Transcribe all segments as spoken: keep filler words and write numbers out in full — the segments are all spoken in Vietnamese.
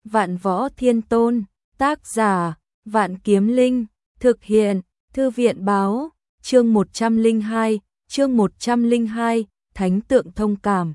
Vạn Võ Thiên Tôn, tác giả, Vạn Kiếm Linh, thực hiện, Thư viện báo, chương một trăm lẻ hai, chương một trăm lẻ hai, Thánh tượng thông cảm.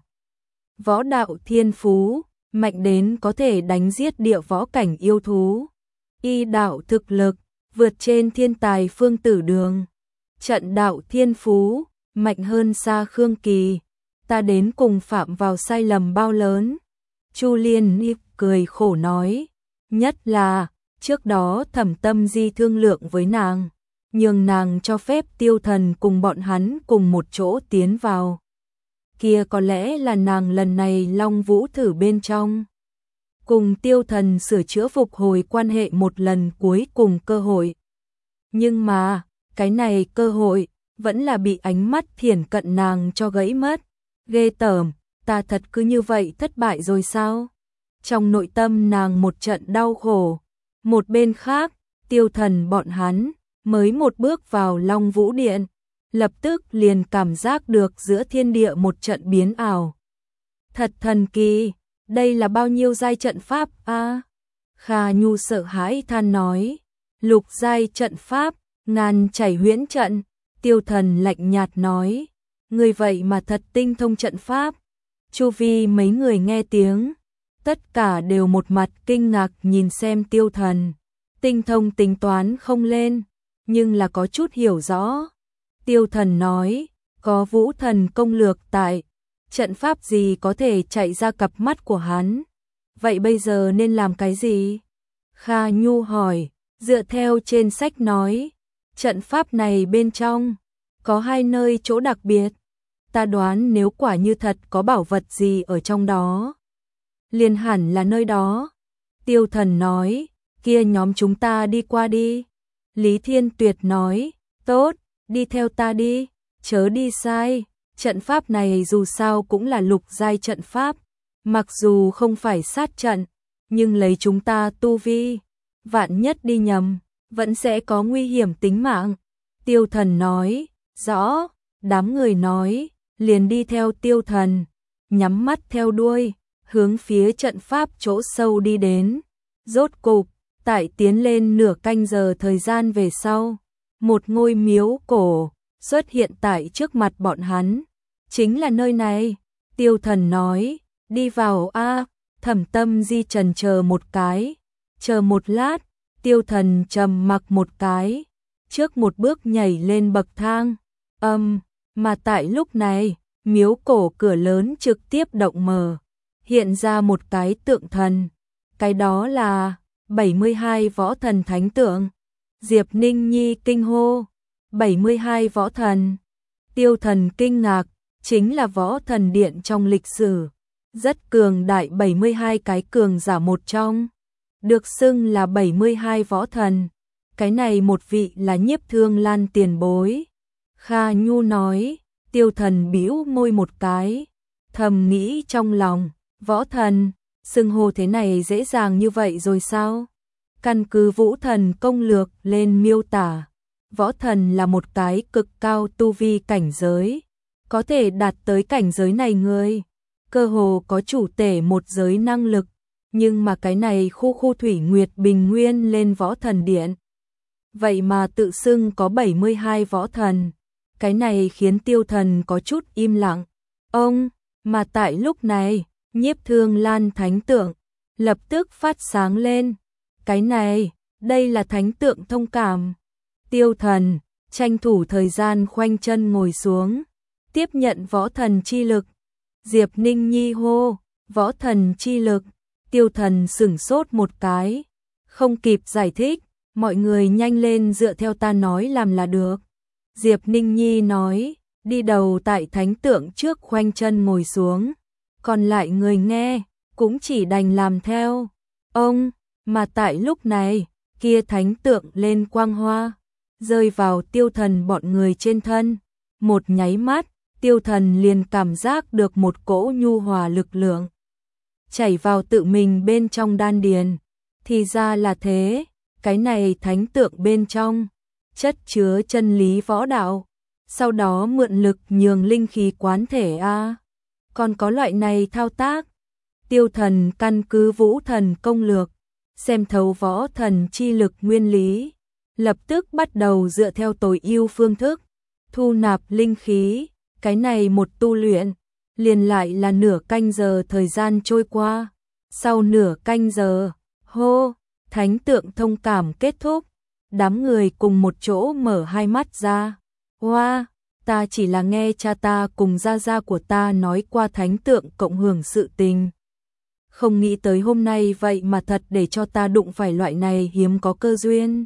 Võ đạo thiên phú, mạnh đến có thể đánh giết địa võ cảnh yêu thú. Y đạo thực lực, vượt trên thiên tài Phương Tử Đường. Trận đạo thiên phú, mạnh hơn xa Khương Kỳ. Ta đến cùng phạm vào sai lầm bao lớn. Chu Liên Nhi cười khổ nói, nhất là trước đó Thẩm Tâm Di thương lượng với nàng, nhường nàng cho phép Tiêu Thần cùng bọn hắn cùng một chỗ tiến vào. Kia có lẽ là nàng lần này Long Vũ thử bên trong, cùng Tiêu Thần sửa chữa phục hồi quan hệ một lần cuối cùng cơ hội. Nhưng mà, cái này cơ hội vẫn là bị ánh mắt thiển cận nàng cho gãy mất. Ghê tởm, ta thật cứ như vậy thất bại rồi sao? Trong nội tâm nàng một trận đau khổ. Một bên khác, Tiêu Thần bọn hắn mới một bước vào Long Vũ Điện, lập tức liền cảm giác được giữa thiên địa một trận biến ảo. Thật thần kỳ, đây là bao nhiêu giai trận pháp a? À? Kha Nhu sợ hãi than nói, lục giai trận pháp, ngàn chảy huyễn trận. Tiêu Thần lạnh nhạt nói, người vậy mà thật tinh thông trận pháp. Chu vi mấy người nghe tiếng, tất cả đều một mặt kinh ngạc nhìn xem Tiêu Thần. Tinh thông tính toán không lên, nhưng là có chút hiểu rõ. Tiêu Thần nói, có Vũ Thần công lược tại, trận pháp gì có thể chạy ra cặp mắt của hắn. Vậy bây giờ nên làm cái gì? Kha Nhu hỏi, dựa theo trên sách nói, trận pháp này bên trong có hai nơi chỗ đặc biệt. Ta đoán nếu quả như thật có bảo vật gì ở trong đó, liền hẳn là nơi đó. Tiêu Thần nói, kia nhóm chúng ta đi qua đi. Lý Thiên Tuyệt nói, tốt, đi theo ta đi, chớ đi sai. Trận pháp này dù sao cũng là lục giai trận pháp, mặc dù không phải sát trận, nhưng lấy chúng ta tu vi, vạn nhất đi nhầm, vẫn sẽ có nguy hiểm tính mạng. Tiêu Thần nói, rõ, đám người nói, liền đi theo Tiêu Thần, nhắm mắt theo đuôi, hướng phía trận pháp chỗ sâu đi đến. Rốt cục, tại tiến lên nửa canh giờ thời gian về sau, một ngôi miếu cổ xuất hiện tại trước mặt bọn hắn. Chính là nơi này. Tiêu Thần nói, đi vào a. Thẩm Tâm Di trần chờ một cái, chờ một lát, Tiêu Thần trầm mặc một cái, trước một bước nhảy lên bậc thang. Âm, mà tại lúc này, miếu cổ cửa lớn trực tiếp động mở, hiện ra một cái tượng thần. Cái đó là bảy mươi hai võ thần thánh tượng. Diệp Ninh Nhi kinh hô, bảy mươi hai võ thần. Tiêu Thần kinh ngạc, chính là võ thần điện trong lịch sử rất cường đại bảy mươi hai cái cường giả một trong, được xưng là bảy mươi hai võ thần. Cái này một vị là Nhiếp Thương Lan tiền bối. Kha Nhu nói. Tiêu Thần bĩu môi một cái, thầm nghĩ trong lòng, võ thần, xưng hô thế này dễ dàng như vậy rồi sao? Căn cứ Vũ Thần công lược lên miêu tả, võ thần là một cái cực cao tu vi cảnh giới, có thể đạt tới cảnh giới này người, cơ hồ có chủ tể một giới năng lực, nhưng mà cái này khu khu Thủy Nguyệt Bình Nguyên lên võ thần điện. Vậy mà tự xưng có bảy mươi hai võ thần. Cái này khiến Tiêu Thần có chút im lặng. Ông, mà tại lúc này, Nhiếp Thương Lan thánh tượng lập tức phát sáng lên. Cái này, đây là thánh tượng thông cảm. Tiêu Thần tranh thủ thời gian khoanh chân ngồi xuống, tiếp nhận võ thần chi lực. Diệp Ninh Nhi hô, võ thần chi lực. Tiêu Thần sửng sốt một cái, không kịp giải thích, mọi người nhanh lên dựa theo ta nói làm là được. Diệp Ninh Nhi nói, đi đầu tại thánh tượng trước khoanh chân ngồi xuống, còn lại người nghe, cũng chỉ đành làm theo. Ông, mà tại lúc này, kia thánh tượng lên quang hoa, rơi vào Tiêu Thần bọn người trên thân. Một nháy mắt, Tiêu Thần liền cảm giác được một cỗ nhu hòa lực lượng chảy vào tự mình bên trong đan điền. Thì ra là thế, cái này thánh tượng bên trong chất chứa chân lý võ đạo, sau đó mượn lực nhường linh khí quán thể a. Còn có loại này thao tác. Tiêu Thần căn cứ Vũ Thần công lược, xem thấu võ thần chi lực nguyên lý, lập tức bắt đầu dựa theo tối ưu phương thức, thu nạp linh khí, cái này một tu luyện, liền lại là nửa canh giờ thời gian trôi qua. Sau nửa canh giờ, hô, thánh tượng thông cảm kết thúc, đám người cùng một chỗ mở hai mắt ra. Hoa, ta chỉ là nghe cha ta cùng gia gia của ta nói qua thánh tượng cộng hưởng sự tình. Không nghĩ tới hôm nay vậy mà thật để cho ta đụng phải loại này hiếm có cơ duyên.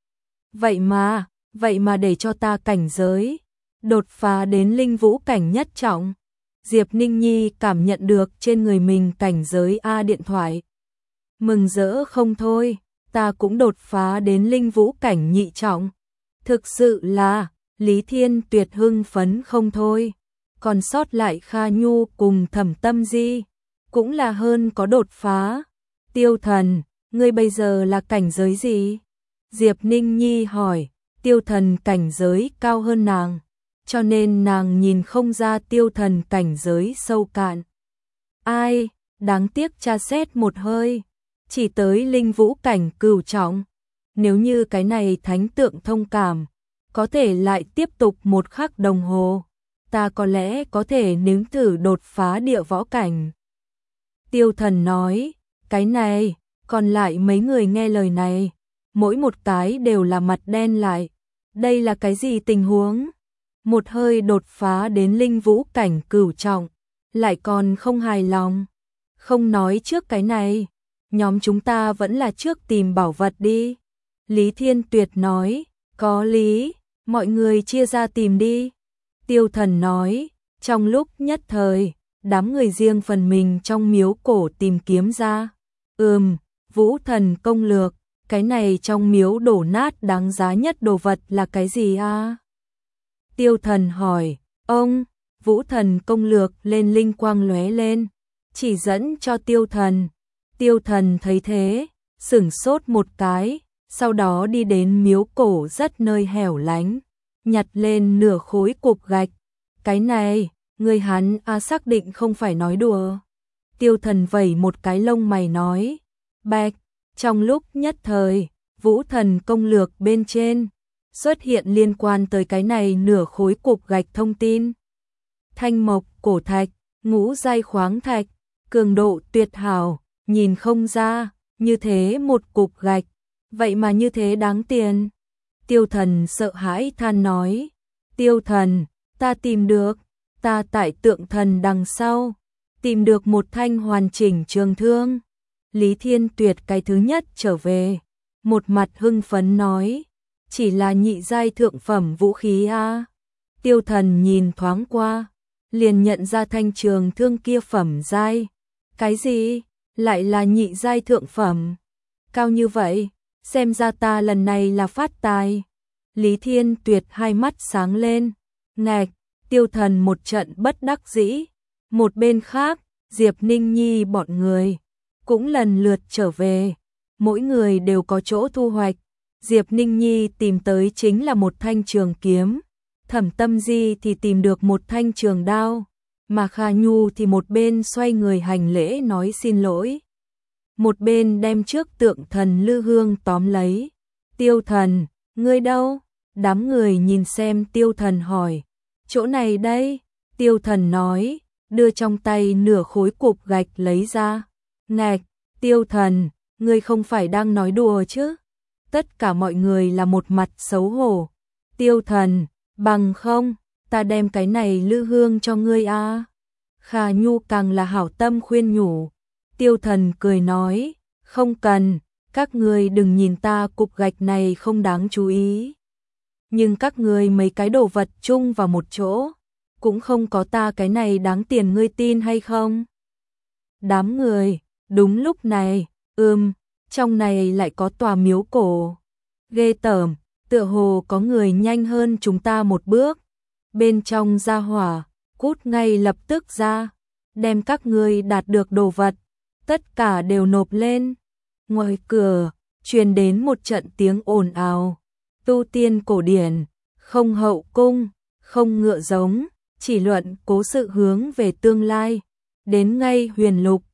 Vậy mà, vậy mà để cho ta cảnh giới, đột phá đến linh vũ cảnh nhất trọng. Diệp Ninh Nhi cảm nhận được trên người mình cảnh giới A điện thoại. Mừng rỡ không thôi, ta cũng đột phá đến linh vũ cảnh nhị trọng. Thực sự là, Lý Thiên Tuyệt hưng phấn không thôi. Còn sót lại Kha Nhu cùng Thẩm Tâm Di, cũng là hơn có đột phá. Tiêu Thần, ngươi bây giờ là cảnh giới gì? Diệp Ninh Nhi hỏi. Tiêu Thần cảnh giới cao hơn nàng, cho nên nàng nhìn không ra Tiêu Thần cảnh giới sâu cạn. Ai, đáng tiếc tra xét một hơi, chỉ tới linh vũ cảnh cửu trọng. Nếu như cái này thánh tượng thông cảm, có thể lại tiếp tục một khắc đồng hồ, ta có lẽ có thể nếm thử đột phá địa võ cảnh. Tiêu Thần nói, cái này, còn lại mấy người nghe lời này, mỗi một cái đều là mặt đen lại. Đây là cái gì tình huống? Một hơi đột phá đến linh vũ cảnh cửu trọng, lại còn không hài lòng. Không nói trước cái này, nhóm chúng ta vẫn là trước tìm bảo vật đi. Lý Thiên Tuyệt nói, có lý, mọi người chia ra tìm đi. Tiêu Thần nói, trong lúc nhất thời, đám người riêng phần mình trong miếu cổ tìm kiếm ra. Ừm, Vũ Thần công lược, cái này trong miếu đổ nát đáng giá nhất đồ vật là cái gì a? Tiêu Thần hỏi, ông, Vũ Thần công lược lên linh quang lóe lên, chỉ dẫn cho Tiêu Thần. Tiêu Thần thấy thế, sửng sốt một cái, sau đó đi đến miếu cổ rất nơi hẻo lánh, nhặt lên nửa khối cục gạch. Cái này, người hắn a xác định không phải nói đùa. Tiêu Thần vẩy một cái lông mày nói, bạch. Trong lúc nhất thời, Vũ Thần công lược bên trên xuất hiện liên quan tới cái này nửa khối cục gạch thông tin. Thanh mộc, cổ thạch, ngũ giai khoáng thạch, cường độ tuyệt hảo, nhìn không ra, như thế một cục gạch, vậy mà như thế đáng tiền. Tiêu Thần sợ hãi than nói, Tiêu Thần, ta tìm được, ta tại tượng thần đằng sau, tìm được một thanh hoàn chỉnh trường thương. Lý Thiên Tuyệt cái thứ nhất trở về, một mặt hưng phấn nói, chỉ là nhị giai thượng phẩm vũ khí a. Tiêu Thần nhìn thoáng qua, liền nhận ra thanh trường thương kia phẩm giai. Cái gì? Lại là nhị giai thượng phẩm? Cao như vậy, xem ra ta lần này là phát tài. Lý Thiên Tuyệt hai mắt sáng lên, ngạch. Tiêu Thần một trận bất đắc dĩ. Một bên khác, Diệp Ninh Nhi bọn người cũng lần lượt trở về, mỗi người đều có chỗ thu hoạch. Diệp Ninh Nhi tìm tới chính là một thanh trường kiếm, Thẩm Tâm Di thì tìm được một thanh trường đao, mà Kha Nhu thì một bên xoay người hành lễ nói xin lỗi, một bên đem trước tượng thần lư hương tóm lấy. Tiêu Thần, ngươi đâu? Đám người nhìn xem Tiêu Thần hỏi, chỗ này đây. Tiêu Thần nói, đưa trong tay nửa khối cục gạch lấy ra. Ngạch, Tiêu Thần, ngươi không phải đang nói đùa chứ? Tất cả mọi người là một mặt xấu hổ. Tiêu Thần, bằng không, ta đem cái này lư hương cho ngươi a. Kha Nhu càng là hảo tâm khuyên nhủ. Tiêu Thần cười nói, không cần, các ngươi đừng nhìn ta cục gạch này không đáng chú ý. Nhưng các ngươi mấy cái đồ vật chung vào một chỗ, cũng không có ta cái này đáng tiền, ngươi tin hay không? Đám người, đúng lúc này, ưm, trong này lại có tòa miếu cổ. Ghê tởm, tựa hồ có người nhanh hơn chúng ta một bước. Bên trong ra hỏa, cút ngay lập tức ra, đem các ngươi đạt được đồ vật, tất cả đều nộp lên. Ngoài cửa, truyền đến một trận tiếng ồn ào. Tu tiên cổ điển, không hậu cung, không ngựa giống, chỉ luận cố sự hướng về tương lai. Đến ngay huyền lục,